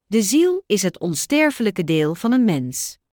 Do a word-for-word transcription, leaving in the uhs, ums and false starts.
De ziel is het onsterfelijke deel van een mens.